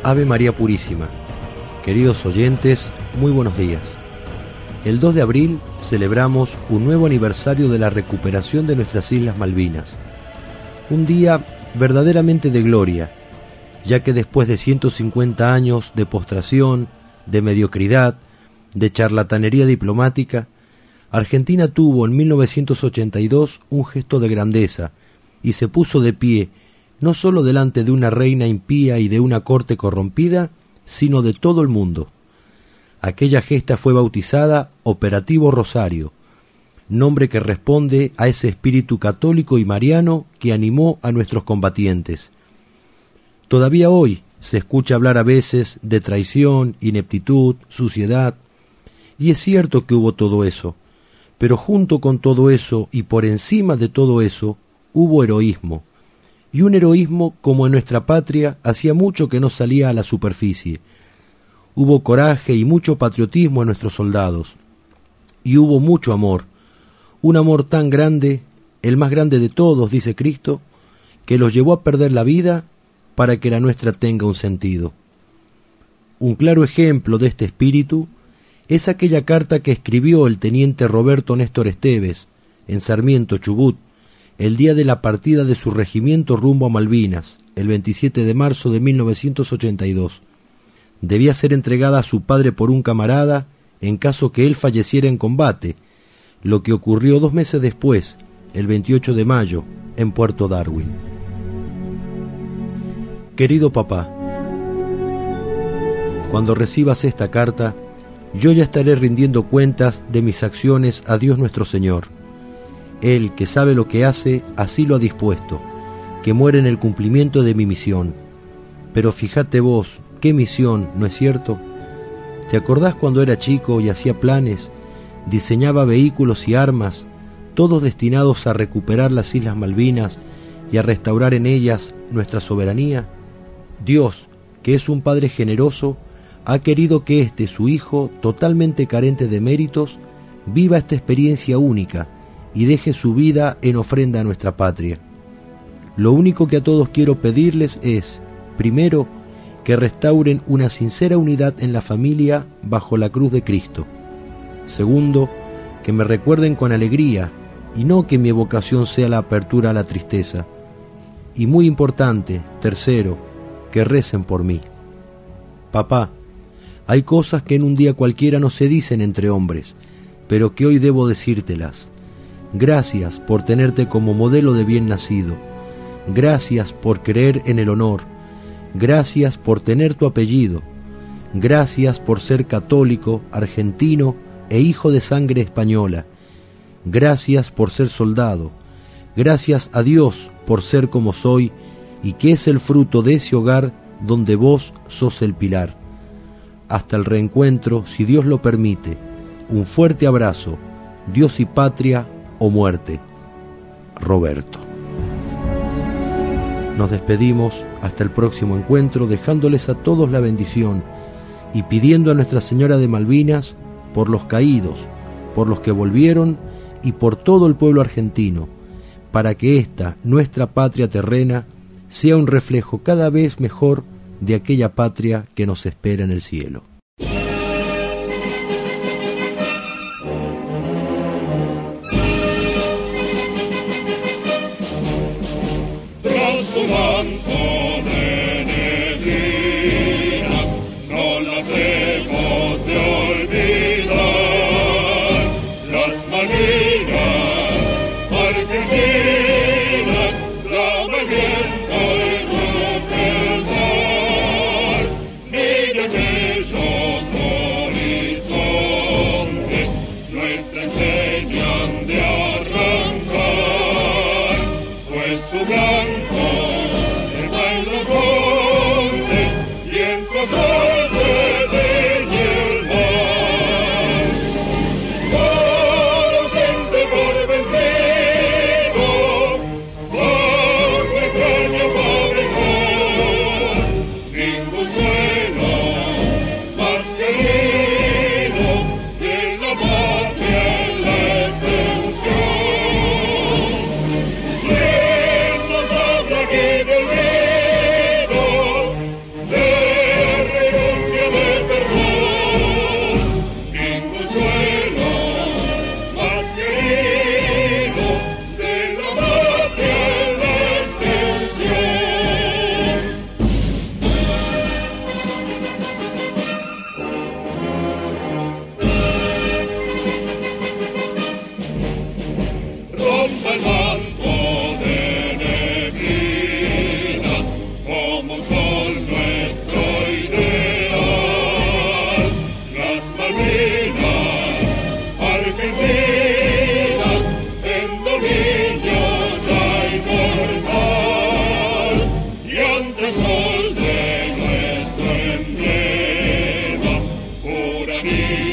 Ave María Purísima. Queridos oyentes, muy buenos días. El 2 de abril celebramos un nuevo aniversario de la recuperación de nuestras Islas Malvinas. Un día verdaderamente de gloria, ya que después de 150 años de postración, de mediocridad, de charlatanería diplomática, Argentina tuvo en 1982 un gesto de grandeza y se puso de pie, no solo delante de una reina impía y de una corte corrompida, sino de todo el mundo. Aquella gesta fue bautizada Operativo Rosario, nombre que responde a ese espíritu católico y mariano que animó a nuestros combatientes. Todavía hoy se escucha hablar a veces de traición, ineptitud, suciedad, y es cierto que hubo todo eso, pero junto con todo eso y por encima de todo eso, hubo heroísmo, y un heroísmo como en nuestra patria hacía mucho que no salía a la superficie. Hubo coraje y mucho patriotismo en nuestros soldados, y hubo mucho amor, un amor tan grande, el más grande de todos, dice Cristo, que los llevó a perder la vida para que la nuestra tenga un sentido. Un claro ejemplo de este espíritu es aquella carta que escribió el teniente Roberto Néstor Esteves en Sarmiento, Chubut, el día de la partida de su regimiento rumbo a Malvinas, el 27 de marzo de 1982. Debía ser entregada a su padre por un camarada en caso que él falleciera en combate, lo que ocurrió 2 meses después, el 28 de mayo, en Puerto Darwin. Querido papá, cuando recibas esta carta, yo ya estaré rindiendo cuentas de mis acciones a Dios nuestro Señor. Él, que sabe lo que hace, así lo ha dispuesto, que muere en el cumplimiento de mi misión. Pero fíjate vos, ¿qué misión, no es cierto? ¿Te acordás cuando era chico y hacía planes, diseñaba vehículos y armas, todos destinados a recuperar las Islas Malvinas y a restaurar en ellas nuestra soberanía? Dios, que es un Padre generoso, ha querido que este, su Hijo, totalmente carente de méritos, viva esta experiencia única y deje su vida en ofrenda a nuestra patria. Lo único que a todos quiero pedirles es, primero, que restauren una sincera unidad en la familia bajo la cruz de Cristo. Segundo, que me recuerden con alegría y no que mi evocación sea la apertura a la tristeza. Y muy importante, tercero, que recen por mí. Papá, hay cosas que en un día cualquiera no se dicen entre hombres, pero que hoy debo decírtelas. Gracias por tenerte como modelo de bien nacido. Gracias por creer en el honor. Gracias por tener tu apellido. Gracias por ser católico, argentino e hijo de sangre española. Gracias por ser soldado. Gracias a Dios por ser como soy y que es el fruto de ese hogar donde vos sos el pilar. Hasta el reencuentro, si Dios lo permite. Un fuerte abrazo. Dios y patria o muerte. Roberto. Nos despedimos hasta el próximo encuentro, dejándoles a todos la bendición y pidiendo a Nuestra Señora de Malvinas por los caídos, por los que volvieron y por todo el pueblo argentino, para que esta, nuestra patria terrena, sea un reflejo cada vez mejor de aquella patria que nos espera en el cielo. Está en los montes y en su sol se ve Malvinas, Argentinas, en dominio ya inmortal, y ante el sol de nuestro emblema, juramento